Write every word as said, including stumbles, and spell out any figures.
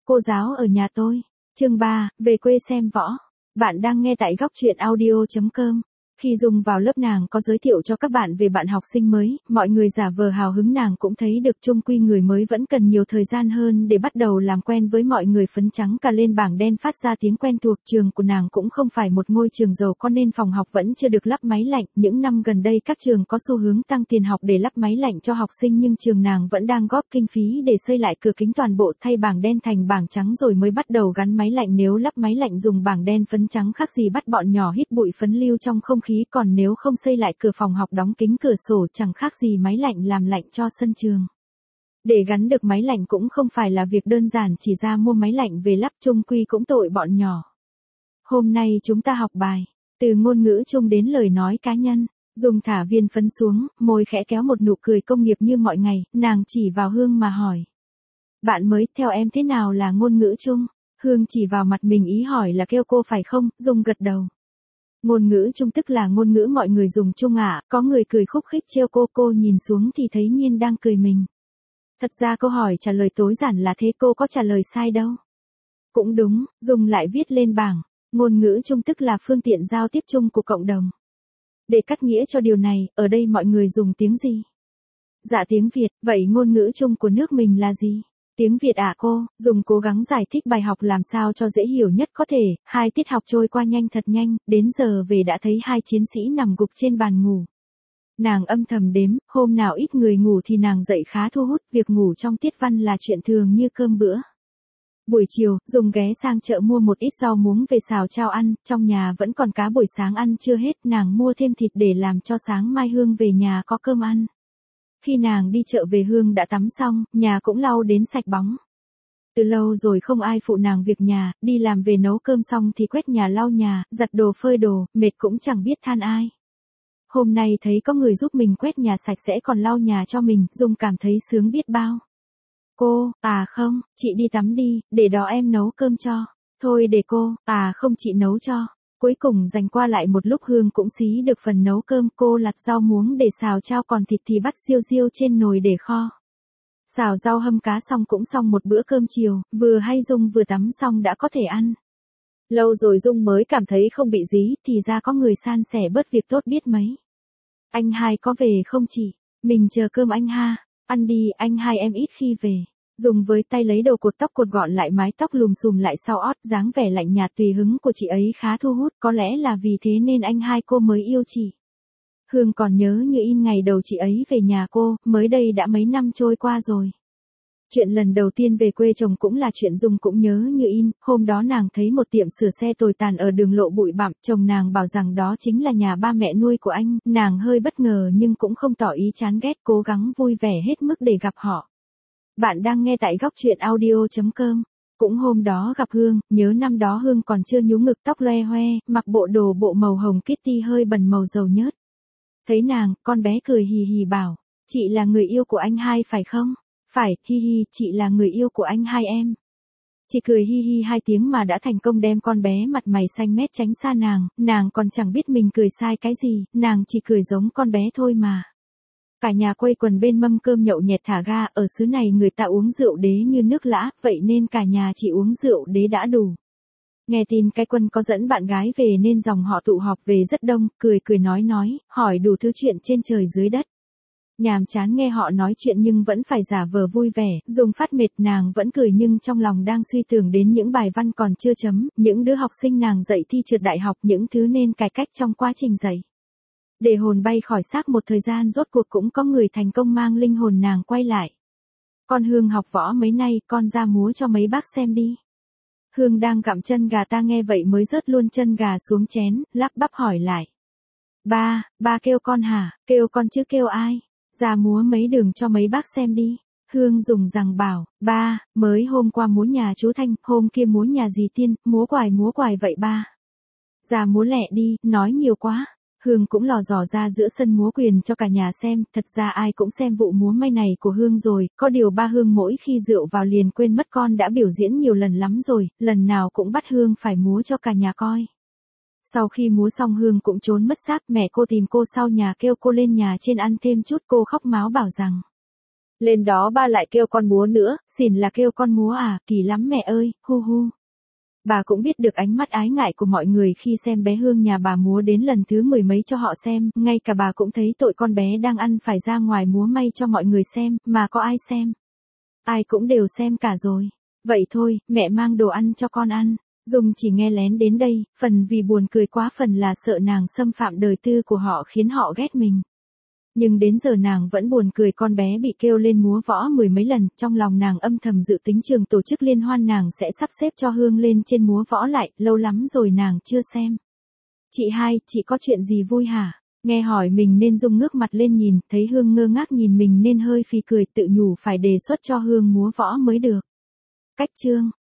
cô giáo ở nhà tôi. Chương ba, về quê xem võ. Bạn đang nghe tại góc truyện audio chấm com. Khi Dung vào lớp nàng có giới thiệu cho các bạn về bạn học sinh mới, mọi người giả vờ hào hứng nàng cũng thấy được chung quy người mới vẫn cần nhiều thời gian hơn để bắt đầu làm quen với mọi người. Phấn trắng cả lên bảng đen phát ra tiếng quen thuộc. Trường của nàng cũng không phải một ngôi trường giàu có nên phòng học vẫn chưa được lắp máy lạnh. Những năm gần đây các trường có xu hướng tăng tiền học để lắp máy lạnh cho học sinh nhưng trường nàng vẫn đang góp kinh phí để xây lại cửa kính toàn bộ, thay bảng đen thành bảng trắng rồi mới bắt đầu gắn máy lạnh. Nếu lắp máy lạnh dùng bảng đen phấn trắng khác gì bắt bọn nhỏ hít bụi phấn lưu trong không khí, còn nếu không xây lại cửa phòng học đóng kính cửa sổ chẳng khác gì máy lạnh làm lạnh cho sân trường. Để gắn được máy lạnh cũng không phải là việc đơn giản, chỉ ra mua máy lạnh về lắp chung quy cũng tội bọn nhỏ. Hôm nay chúng ta học bài, từ ngôn ngữ chung đến lời nói cá nhân. Dung thả viên phấn xuống, môi khẽ kéo một nụ cười công nghiệp như mọi ngày, nàng chỉ vào Hương mà hỏi. Bạn mới, theo em thế nào là ngôn ngữ chung? Hương chỉ vào mặt mình ý hỏi là kêu cô phải không? Dung gật đầu. Ngôn ngữ chung tức là ngôn ngữ mọi người dùng chung ạ. À? Có người cười khúc khích trêu cô, cô nhìn xuống thì thấy Nhiên đang cười mình. Thật ra câu hỏi trả lời tối giản là thế, cô có trả lời sai đâu. Cũng đúng, Dung lại viết lên bảng. Ngôn ngữ chung tức là phương tiện giao tiếp chung của cộng đồng. Để cắt nghĩa cho điều này, ở đây mọi người dùng tiếng gì? Dạ tiếng Việt, vậy ngôn ngữ chung của nước mình là gì? Tiếng Việt ạ à cô. Dung cố gắng giải thích bài học làm sao cho dễ hiểu nhất có thể. Hai tiết học trôi qua nhanh thật nhanh, đến giờ về đã thấy hai chiến sĩ nằm gục trên bàn ngủ. Nàng âm thầm đếm, hôm nào ít người ngủ thì nàng dậy khá thu hút, việc ngủ trong tiết văn là chuyện thường như cơm bữa. Buổi chiều, Dung ghé sang chợ mua một ít rau muống về xào chao ăn, trong nhà vẫn còn cá buổi sáng ăn chưa hết, nàng mua thêm thịt để làm cho sáng mai Hương về nhà có cơm ăn. Khi nàng đi chợ về Hương đã tắm xong, nhà cũng lau đến sạch bóng. Từ lâu rồi không ai phụ nàng việc nhà, đi làm về nấu cơm xong thì quét nhà lau nhà, giặt đồ phơi đồ, mệt cũng chẳng biết than ai. Hôm nay thấy có người giúp mình quét nhà sạch sẽ còn lau nhà cho mình, Dung cảm thấy sướng biết bao. Cô, à không, chị đi tắm đi, để đó em nấu cơm cho. Thôi để cô, à không chị nấu cho. Cuối cùng dành qua lại một lúc Hương cũng xí được phần nấu cơm, cô lặt rau muống để xào chao còn thịt thì bắt riêu riêu trên nồi để kho. Xào rau hâm cá xong cũng xong một bữa cơm chiều, vừa hay Dung vừa tắm xong đã có thể ăn. Lâu rồi Dung mới cảm thấy không bị dí, thì ra có người san sẻ bớt việc tốt biết mấy. Anh hai có về không chị? Mình chờ cơm anh ha. Ăn đi, anh hai em ít khi về. Dùng với tay lấy đầu cột tóc cột gọn lại mái tóc lùm xùm lại sau ót, dáng vẻ lạnh nhạt tùy hứng của chị ấy khá thu hút, có lẽ là vì thế nên anh hai cô mới yêu chị. Hương còn nhớ như in ngày đầu chị ấy về nhà cô, mới đây đã mấy năm trôi qua rồi. Chuyện lần đầu tiên về quê chồng cũng là chuyện Dung cũng nhớ như in, hôm đó nàng thấy một tiệm sửa xe tồi tàn ở đường lộ bụi bặm, chồng nàng bảo rằng đó chính là nhà ba mẹ nuôi của anh, nàng hơi bất ngờ nhưng cũng không tỏ ý chán ghét, cố gắng vui vẻ hết mức để gặp họ. Bạn đang nghe tại góc truyện audio chấm com. Cũng hôm đó gặp Hương, nhớ năm đó Hương còn chưa nhú ngực, tóc loe hoe, mặc bộ đồ bộ màu hồng Kitty hơi bẩn màu dầu nhớt. Thấy nàng, con bé cười hì hì bảo, chị là người yêu của anh hai phải không? Phải, hi hi, chị là người yêu của anh hai em. Chị cười hi hi hai tiếng mà đã thành công đem con bé mặt mày xanh mét tránh xa nàng, nàng còn chẳng biết mình cười sai cái gì, nàng chỉ cười giống con bé thôi mà. Cả nhà quây quần bên mâm cơm nhậu nhẹt thả ga, ở xứ này người ta uống rượu đế như nước lã, vậy nên cả nhà chỉ uống rượu đế đã đủ. Nghe tin cái Quân có dẫn bạn gái về nên dòng họ tụ họp về rất đông, cười cười nói nói, hỏi đủ thứ chuyện trên trời dưới đất. Nhàm chán nghe họ nói chuyện nhưng vẫn phải giả vờ vui vẻ, Dung phát mệt nàng vẫn cười nhưng trong lòng đang suy tưởng đến những bài văn còn chưa chấm, những đứa học sinh nàng dạy thi trượt đại học, những thứ nên cải cách trong quá trình dạy. Để hồn bay khỏi xác một thời gian rốt cuộc cũng có người thành công mang linh hồn nàng quay lại. Con Hương học võ mấy nay, con ra múa cho mấy bác xem đi. Hương đang gặm chân gà ta nghe vậy mới rớt luôn chân gà xuống chén, lắp bắp hỏi lại. Ba, ba kêu con hả? Kêu con chứ kêu ai? Ra múa mấy đường cho mấy bác xem đi. Hương dùng rằng bảo, ba, mới hôm qua múa nhà chú Thanh, hôm kia múa nhà dì Tiên, múa quài múa quài vậy ba. Ra múa lẹ đi, nói nhiều quá. Hương cũng lò dò ra giữa sân múa quyền cho cả nhà xem, thật ra ai cũng xem vụ múa may này của Hương rồi, có điều ba Hương mỗi khi rượu vào liền quên mất con đã biểu diễn nhiều lần lắm rồi, lần nào cũng bắt Hương phải múa cho cả nhà coi. Sau khi múa xong Hương cũng trốn mất xác, mẹ cô tìm cô sau nhà kêu cô lên nhà trên ăn thêm chút, cô khóc máo bảo rằng Lên đó ba lại kêu con múa nữa, xỉn là kêu con múa à, kỳ lắm mẹ ơi, hu hu. Bà cũng biết được ánh mắt ái ngại của mọi người khi xem bé Hương nhà bà múa đến lần thứ mười mấy cho họ xem, ngay cả bà cũng thấy tội con bé đang ăn phải ra ngoài múa may cho mọi người xem, mà có ai xem. Ai cũng đều xem cả rồi. Vậy thôi, mẹ mang đồ ăn cho con ăn. Dung chỉ nghe lén đến đây, phần vì buồn cười quá phần là sợ nàng xâm phạm đời tư của họ khiến họ ghét mình. Nhưng đến giờ nàng vẫn buồn cười con bé bị kêu lên múa võ mười mấy lần, trong lòng nàng âm thầm dự tính trường tổ chức liên hoan nàng sẽ sắp xếp cho Hương lên trên múa võ lại, lâu lắm rồi nàng chưa xem. Chị hai, chị có chuyện gì vui hả? Nghe hỏi mình nên Dung ngước mặt lên nhìn, thấy Hương ngơ ngác nhìn mình nên hơi phì cười tự nhủ phải đề xuất cho Hương múa võ mới được. Cách chương